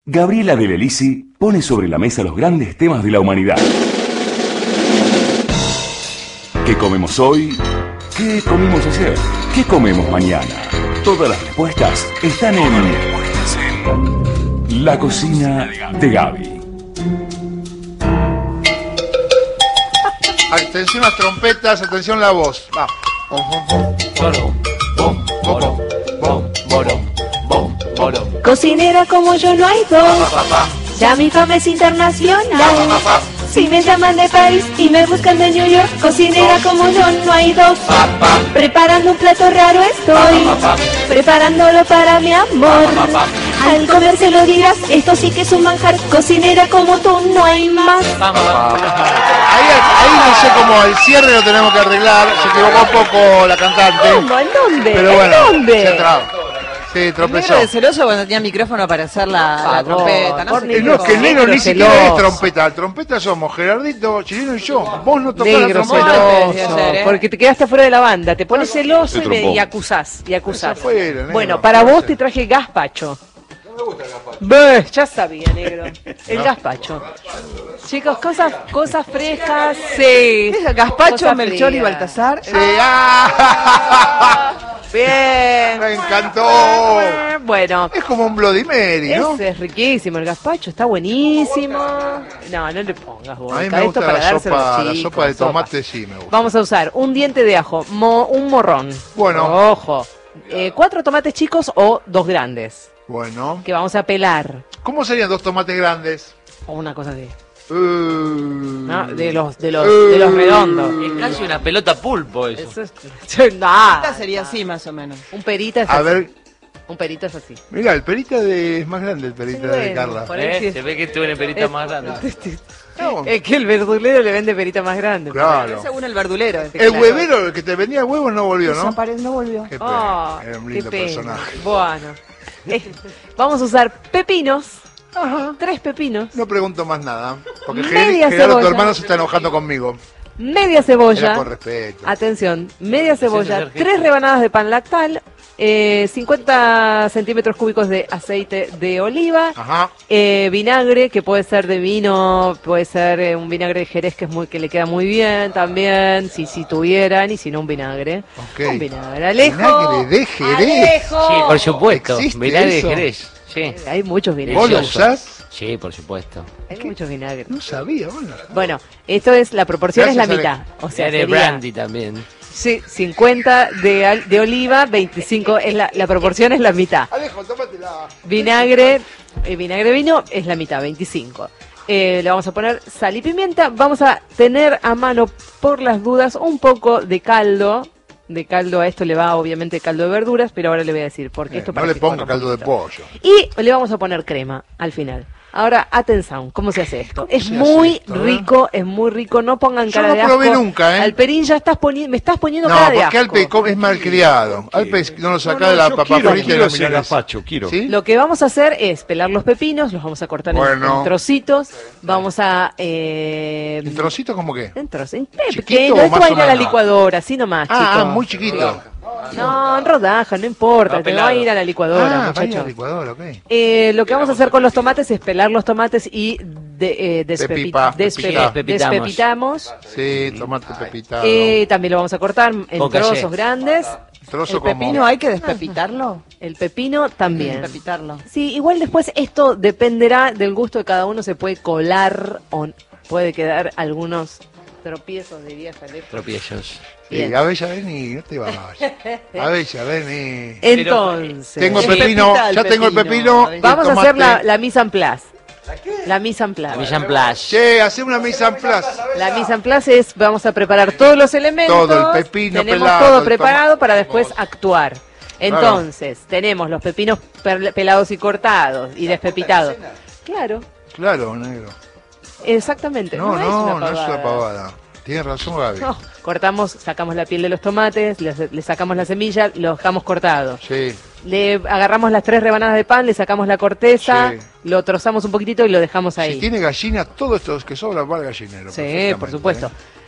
Gabriela de Lelisi pone sobre la mesa los grandes temas de la humanidad. ¿Qué comemos hoy? ¿Qué comimos ayer? ¿Qué comemos mañana? Todas las respuestas están en La Cocina de Gaby. Atención las trompetas, atención la voz. Va. Cocinera como yo no hay dos. Ya mi fama es internacional. Si me llaman de París y me buscan de New York, cocinera como yo no hay dos. Preparando un plato raro estoy, preparándolo para mi amor. Al comer se lo dirás, esto sí que es un manjar. Cocinera como tú no hay más. Ahí no sé cómo el cierre lo tenemos que arreglar. Se equivocó un poco la cantante. ¿Cómo? ¿En dónde? Pero bueno, ¿En dónde? se trabó. Sí, tropezó. El negro de celoso cuando tenía micrófono para hacer la trompeta, ¿no? No, es que el negro ni siquiera es trompeta. El trompeta somos Gerardito, Chileno y yo. Vos no tocás la Negro trompeta. celoso, porque te quedaste fuera de la banda, te pones celoso y acusás, y acusás. Afuera, negro, Bueno, para vos te traje gazpacho. No me gusta el gazpacho. Ya sabía, negro. El gazpacho. Chicos, cosas frescas, sí. ¿Es gazpacho, Cosas Melchor y frías. Baltasar? Sí, ¡ah! Bien. Me encantó. Bueno, Es como un Bloody Mary, ¿no? ese es riquísimo, el gazpacho está buenísimo. No le pongas A mí vodka, me esto gusta para la dárselo a los sopa chicos, de tomate, sí me gusta. Vamos a usar un diente de ajo, un morrón. Bueno. Ojo. 4 tomates chicos o 2 grandes, Bueno. que vamos a pelar. ¿Cómo serían 2 tomates grandes? O una cosa así. ¿No? De los redondos. Es casi una pelota pulpo eso. Eso es nada. Esta sería así más o menos. Un perita es A así. ver, Un perita es así. mira, el perita es más grande, el perita Sí, de bueno, Carla. por ahí sí. Se ve que tuve una perita más grande. No, Es que el verdulero le vende perita más grande. claro. Según el verdulero. El huevero, el que te vendía huevos, no volvió, ¿no? No volvió. Qué pena. Oh, Era un qué lindo pena. personaje. Bueno. Vamos a usar pepinos. 3 pepinos. No pregunto más nada, porque Media Gerardo, tu cebolla. hermano, se está enojando conmigo. Media Era cebolla. con respeto. Atención, media cebolla, Sergio. 3 rebanadas de pan lactal, 50 centímetros cúbicos de aceite de oliva, Ajá. vinagre, que puede ser de vino, puede ser un vinagre de Jerez que le queda muy bien también, si tuvieran, y si no un vinagre. Ok. Un vinagre. Alejo. Vinagre de Jerez. Alejo. Sí, por supuesto. ¿Existe Vinagre de eso? Jerez. Sí. Hay muchos ¿Vos vinagres. lo Delicioso. usás? Sí, por supuesto. Hay muchos vinagres. No sabía, bueno. Bueno, esto es, la proporción es la Gracias, mitad. O sea, de sería, brandy también. sí, 50 de oliva, 25, la proporción es la mitad. Alejo, tómatela. Vinagre de vino es la mitad, 25. Le vamos a poner sal y pimienta. Vamos a tener a mano, por las dudas, un poco de caldo. De caldo, a esto le va obviamente caldo de verduras, pero ahora le voy a decir, porque esto No para le que ponga corra un caldo de poquito. pollo. Y le vamos a poner crema al final. Ahora, atención, ¿cómo se hace esto? Es se hace muy esto, rico, es muy rico, no pongan Yo cara no de asco. probé nunca, ¿eh? Alperín, ya me estás poniendo No, cara de porque asco. Alpe es malcriado. Alpe no lo saca de la papa frita y quiero la ese milanesa. gazpacho, quiero. ¿Sí? Lo que vamos a hacer es pelar los pepinos, los vamos a cortar Bueno. en trocitos, vamos a... ¿El trocito como qué? en trozos, ¿Chiquito pequeño, o esto más va a o ir a la menos? licuadora, así nomás, Ah, chicos. muy chiquito. No, en rodaja, no importa, Va te va a ir a la licuadora, Ah, vaya muchachos. al licuador, ok. Lo que vamos a hacer con los tomates es pelar los tomates y Despepitamos. despepitamos. Sí, tomate pepitado. También lo vamos a cortar en Con trozos caché. grandes. Trozo ¿El pepino como... hay que despepitarlo? El pepino también. Despepitarlo. Sí, igual después esto dependerá del gusto de cada uno, se puede colar o puede quedar algunos tropiezos, diría Alejo. Tropiezos. Bien. A ver, ya vení, no te vayas. A ver, ya vení. Entonces, Tengo el Despepita pepino, el ya tengo el pepino. pepino. y el vamos a hacer tomate. la mise en place. La mise en place. Mise en place. Che, hace una mise en place. La mise en place es, vamos a preparar todos los elementos. Todo, el pepino tenemos pelado, todo el preparado tomate. para después actuar. Entonces, tenemos los pepinos pelados y cortados y despepitados. Claro, Claro, negro. exactamente. No, es no, una no es una pavada. pavada. Tienes razón, Gaby. No, cortamos, sacamos la piel de los tomates, le sacamos la semilla, lo dejamos cortado. Sí, Le agarramos las 3 rebanadas de pan, le sacamos la corteza, Sí. lo trozamos un poquitito y lo dejamos ahí. si tiene gallina, todo esto que sobra va al gallinero. Sí, perfectamente, por supuesto. ¿eh?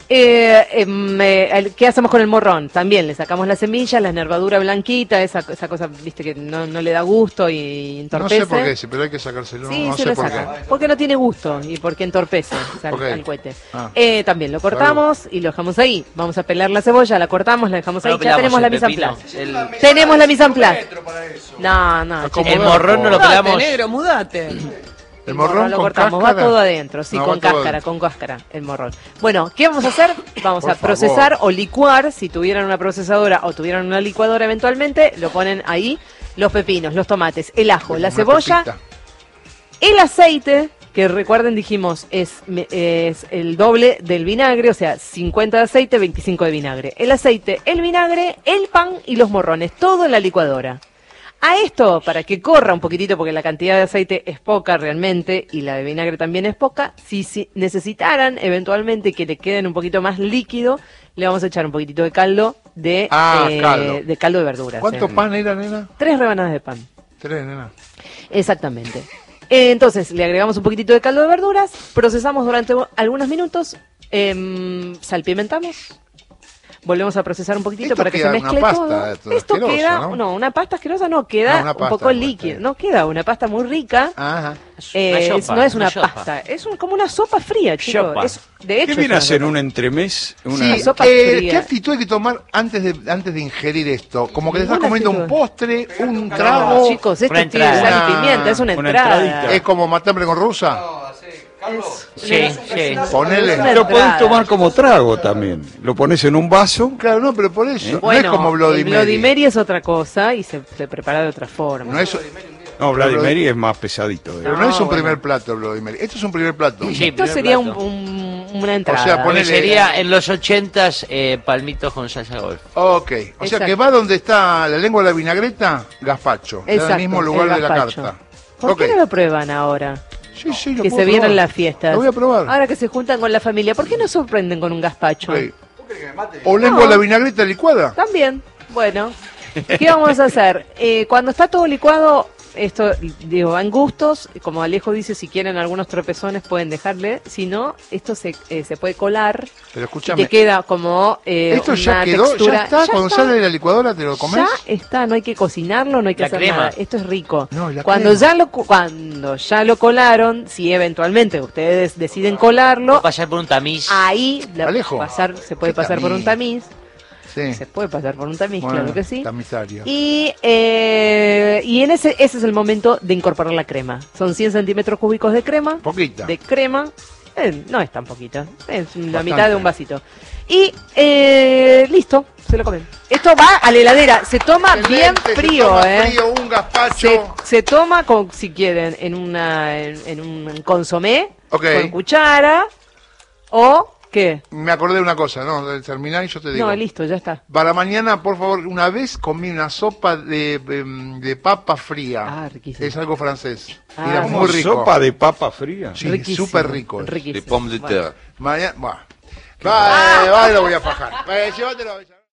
¿Qué hacemos con el morrón? También le sacamos la semilla, la nervadura blanquita, esa cosa, viste, que no le da gusto y entorpece. No sé por qué, pero hay que sacárselo. Sí, no se sé lo por saca. qué. Porque no tiene gusto y porque entorpece Okay. al cohete. Ah. También lo cortamos y lo dejamos ahí. Vamos a pelar la cebolla, la cortamos, la dejamos ahí. No Ya tenemos pelamos la el mise en pepino, place. Tenemos la mise en place. No, El morrón no lo Mudate, pelamos. negro, mudate. El morrón lo con cortamos, cáscara. va todo adentro, sí, No, con va todo cáscara, adentro. con cáscara, el morrón. Bueno, ¿qué vamos a hacer? Vamos Por a procesar favor. o licuar, si tuvieran una procesadora o tuvieran una licuadora eventualmente, lo ponen ahí, los pepinos, los tomates, el ajo, la Una cebolla, pepita. el aceite, que recuerden dijimos es el doble del vinagre, o sea, 50 de aceite, 25 de vinagre. El aceite, el vinagre, el pan y los morrones, todo en la licuadora. A esto, para que corra un poquitito, porque la cantidad de aceite es poca realmente y la de vinagre también es poca, si necesitaran eventualmente que le queden un poquito más líquido, le vamos a echar un poquitito de caldo caldo. de caldo de verduras. ¿Cuánto pan era, nena? 3 rebanadas de pan. 3, nena. Exactamente. Entonces, le agregamos un poquitito de caldo de verduras, procesamos durante algunos minutos, salpimentamos, volvemos a procesar un poquitito Esto para que se queda mezcle una todo. pasta Esto asquerosa, queda, ¿no? una pasta asquerosa no, queda una un pasta, poco bueno, líquida, está bien. no queda una pasta muy rica. Ajá. No es una sopa. pasta, es como una sopa fría, chicos. Sopa. De hecho, ¿Qué es viene una a ser sopa. un entremés? Sí, sopa ¿qué fría. actitud hay que tomar antes de ingerir esto? Como que te estás Ninguna comiendo un actitud. postre, un trago. Chicos, esto Una tiene entrada. sal y pimienta, es una Una entrada. entradita. Es como matambre con rusa. Sí, sí. Ponele. una Lo podés entrada. tomar como trago también. Lo pones en un vaso. Claro, no, pero por eso. Bueno, no es como Bloody el Mary. Bloody Mary es otra cosa y se prepara de otra forma. No es, No, Bloody Mary es más pesadito. pero no es un bueno. primer plato, Bloody Mary. Esto es un primer plato. Sí, Esto primer sería plato. una entrada. O sea, Porque ponele- sería en los 80s palmitos con salsa golf. Ok. O sea Exacto. que va donde está la lengua de la vinagreta, gazpacho. En Exacto, el mismo lugar el de la gazpacho. carta. ¿Por Ok. qué no lo prueban ahora? Sí, sí, lo Que puedo se vienen probar. las fiestas. Lo voy a probar. Ahora que se juntan con la familia, ¿por qué no sorprenden con un gazpacho? Ok. O lengua de la vinagreta licuada. También. Bueno, ¿qué vamos a hacer? Cuando está todo licuado, esto, digo, va en gustos. Como Alejo dice, si quieren algunos tropezones pueden dejarle. Si no, esto se puede colar. Pero Y escúchame. te queda como Esto ya una quedó, textura. ya está. Ya Cuando está. sale de la licuadora te lo comes. Ya está, no hay que cocinarlo, no hay que La hacer crema. nada. Esto es rico. No, y la cuando crema. cuando ya lo colaron, si eventualmente ustedes deciden colarlo, Pasar por un tamiz. ahí Alejo, se puede ¿qué pasar por un tamiz. Sí. Se puede pasar por un tamiz, Bueno, claro que sí. tamizario. Y en ese es el momento de incorporar la crema. Son 100 centímetros cúbicos de crema. Poquita. De crema. No es tan poquita. Es la Bastante. mitad de un vasito. Y listo, se lo comen. Esto va a la heladera. Se toma bien Excelente, se frío, toma ¿eh? frío, un gazpacho. Se toma, si quieren, en un consomé, Ok. con cuchara, o, ¿qué? Me acordé de una cosa, ¿no? De terminar y yo te digo. No, listo, ya está. Para mañana, por favor, una vez comí una sopa de papa fría. Ah, riquísimo. Es algo francés. Ah, Era ¿cómo muy rico. Sopa de papa fría. Sí, Riquísimo, súper rico. riquísimo. De pommes de Bueno. terre. Mañana, bueno. Vale, lo voy a fajar. Vale, llévatelo.